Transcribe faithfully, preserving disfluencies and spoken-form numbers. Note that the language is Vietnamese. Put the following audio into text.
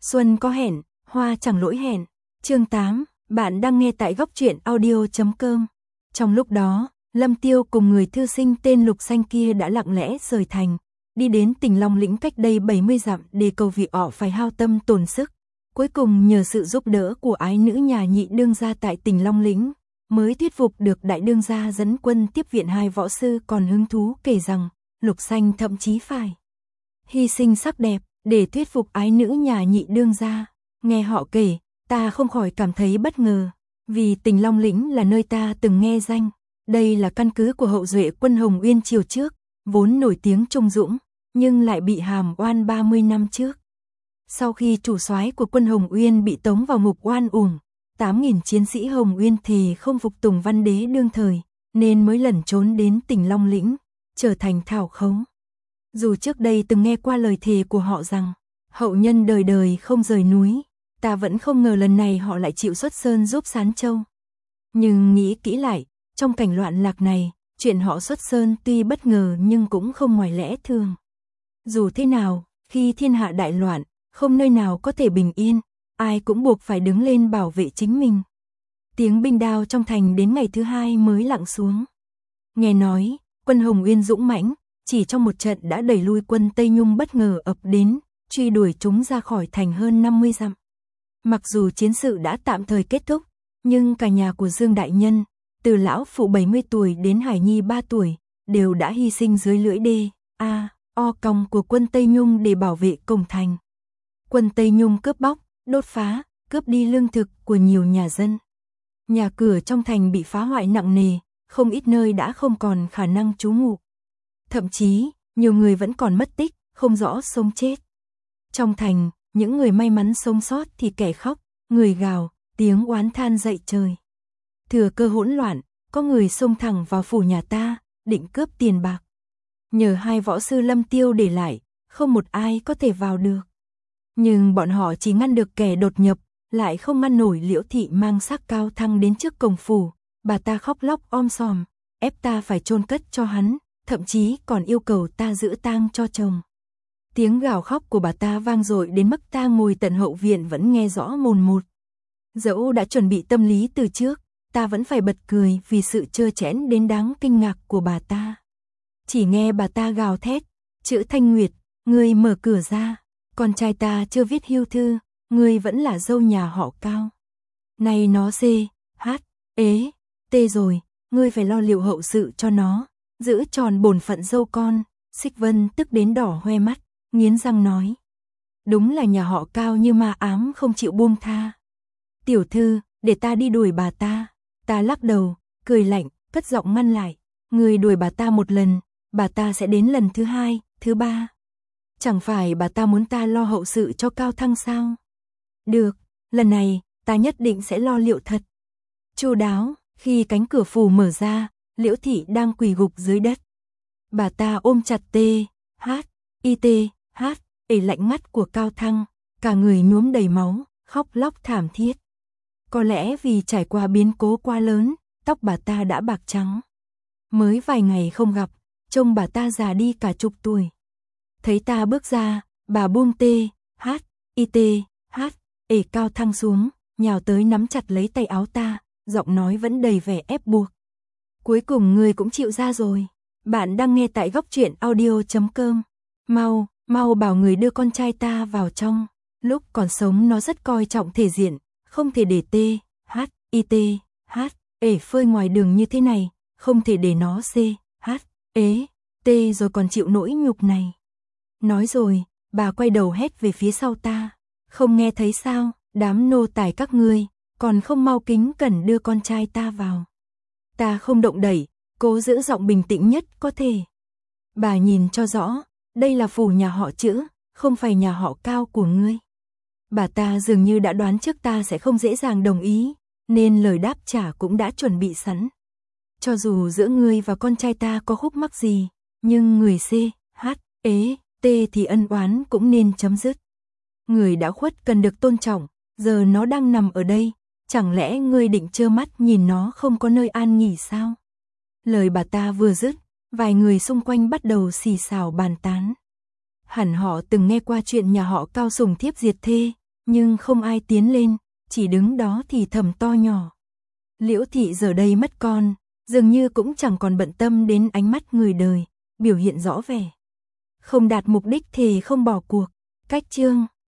Xuân có hẹn, hoa chẳng lỗi hẹn. Chương tám, bạn đang nghe tại góc truyện audio chấm com. Trong lúc đó, Lâm Tiêu cùng người thư sinh tên Lục Xanh kia đã lặng lẽ rời thành, đi đến Tỉnh Long Lĩnh cách đây bảy mươi dặm để cầu vị họ phải hao tâm tổn sức. Cuối cùng nhờ sự giúp đỡ của ái nữ nhà nhị đương gia tại Tỉnh Long Lĩnh, mới thuyết phục được đại đương gia dẫn quân tiếp viện. Hai võ sư còn hứng thú kể rằng, Lục Xanh thậm chí phải hy sinh sắc đẹp để thuyết phục ái nữ nhà nhị đương gia. Nghe họ kể, ta không khỏi cảm thấy bất ngờ, vì Tỉnh Long Lĩnh là nơi ta từng nghe danh. Đây là căn cứ của hậu duệ quân Hồng Uyên triều trước, vốn nổi tiếng trung dũng, nhưng lại bị hàm oan ba mươi năm trước. Sau khi chủ soái của quân Hồng Uyên bị tống vào ngục oan uổng, tám nghìn chiến sĩ Hồng Uyên thề không phục tùng văn đế đương thời, nên mới lẩn trốn đến Tỉnh Long Lĩnh, trở thành thảo khấu. Dù trước đây từng nghe qua lời thề của họ rằng, hậu nhân đời đời không rời núi, ta vẫn không ngờ lần này họ lại chịu xuất sơn giúp Sán Châu. Nhưng nghĩ kỹ lại, trong cảnh loạn lạc này, chuyện họ xuất sơn tuy bất ngờ nhưng cũng không ngoài lẽ thường. Dù thế nào, khi thiên hạ đại loạn, không nơi nào có thể bình yên, ai cũng buộc phải đứng lên bảo vệ chính mình. Tiếng binh đao trong thành đến ngày thứ hai mới lặng xuống. Nghe nói, quân Hồng Uyên dũng mãnh, chỉ trong một trận đã đẩy lui quân Tây Nhung bất ngờ ập đến, truy đuổi chúng ra khỏi thành hơn năm mươi dặm. Mặc dù chiến sự đã tạm thời kết thúc, nhưng cả nhà của Dương Đại Nhân, từ lão phụ bảy mươi tuổi đến Hải Nhi ba tuổi, đều đã hy sinh dưới lưỡi đê, a, o cong của quân Tây Nhung để bảo vệ cổng thành. Quân Tây Nhung cướp bóc, đốt phá, cướp đi lương thực của nhiều nhà dân. Nhà cửa trong thành bị phá hoại nặng nề, không ít nơi đã không còn khả năng trú ngụ. Thậm chí, nhiều người vẫn còn mất tích, không rõ sống chết. Trong thành, những người may mắn sống sót thì kẻ khóc, người gào, tiếng oán than dậy trời. Thừa cơ hỗn loạn, có người xông thẳng vào phủ nhà ta, định cướp tiền bạc. Nhờ hai võ sư Lâm Tiêu để lại, không một ai có thể vào được. Nhưng bọn họ chỉ ngăn được kẻ đột nhập, lại không ngăn nổi Liễu Thị mang xác Cao Thăng đến trước cổng phủ. Bà ta khóc lóc om sòm, ép ta phải chôn cất cho hắn, thậm chí còn yêu cầu ta giữ tang cho chồng. Tiếng gào khóc của bà ta vang dội đến mức ta ngồi tận hậu viện vẫn nghe rõ mồn một. Dẫu đã chuẩn bị tâm lý từ trước, ta vẫn phải bật cười vì sự trơ trẽn đến đáng kinh ngạc của bà ta. Chỉ nghe bà ta gào thét, chữ Thanh Nguyệt, ngươi mở cửa ra, con trai ta chưa viết hưu thư, ngươi vẫn là dâu nhà họ Cao. Này nó xê, hát, ế, tê rồi, ngươi phải lo liệu hậu sự cho nó, giữ tròn bổn phận dâu con. Xích Vân tức đến đỏ hoe mắt, nghiến răng nói. Đúng là nhà họ Cao như ma ám không chịu buông tha. Tiểu thư, để ta đi đuổi bà ta. Ta lắc đầu, cười lạnh, cất giọng ngăn lại. Người đuổi bà ta một lần, bà ta sẽ đến lần thứ hai, thứ ba. Chẳng phải bà ta muốn ta lo hậu sự cho Cao Thăng sao? Được, lần này, ta nhất định sẽ lo liệu thật chu đáo. Khi cánh cửa phủ mở ra, Liễu Thị đang quỳ gục dưới đất. Bà ta ôm chặt tê, hát, y tê, hát, ể lạnh ngắt của Cao Thăng, cả người nhuốm đầy máu, khóc lóc thảm thiết. Có lẽ vì trải qua biến cố quá lớn, tóc bà ta đã bạc trắng. Mới vài ngày không gặp, trông bà ta già đi cả chục tuổi. Thấy ta bước ra, bà buông tê, hát, y tê, hát, ể Cao Thăng xuống, nhào tới nắm chặt lấy tay áo ta, giọng nói vẫn đầy vẻ ép buộc. Cuối cùng ngươi cũng chịu ra rồi. Bạn đang nghe tại góc truyện audio chấm com. Mau, mau bảo người đưa con trai ta vào trong. Lúc còn sống nó rất coi trọng thể diện, không thể để tê, hát, y tê, hát, ể phơi ngoài đường như thế này, không thể để nó xê, hát, ế, tê rồi còn chịu nỗi nhục này. Nói rồi, bà quay đầu hét về phía sau ta. Không nghe thấy sao, đám nô tài các ngươi, còn không mau kính cẩn đưa con trai ta vào. Ta không động đẩy, cố giữ giọng bình tĩnh nhất có thể. Bà nhìn cho rõ, đây là phủ nhà họ Chữ, không phải nhà họ Cao của ngươi. Bà ta dường như đã đoán trước ta sẽ không dễ dàng đồng ý, nên lời đáp trả cũng đã chuẩn bị sẵn. Cho dù giữa ngươi và con trai ta có khúc mắc gì, nhưng người C, H, ế, T thì ân oán cũng nên chấm dứt. Người đã khuất cần được tôn trọng, giờ nó đang nằm ở đây, chẳng lẽ ngươi định trơ mắt nhìn nó không có nơi an nghỉ sao? Lời bà ta vừa dứt, vài người xung quanh bắt đầu xì xào bàn tán. Hẳn họ từng nghe qua chuyện nhà họ Cao sủng thiếp diệt thê, nhưng không ai tiến lên, chỉ đứng đó thì thầm to nhỏ. Liễu thị giờ đây mất con, dường như cũng chẳng còn bận tâm đến ánh mắt người đời, biểu hiện rõ vẻ không đạt mục đích thì không bỏ cuộc. Cách chương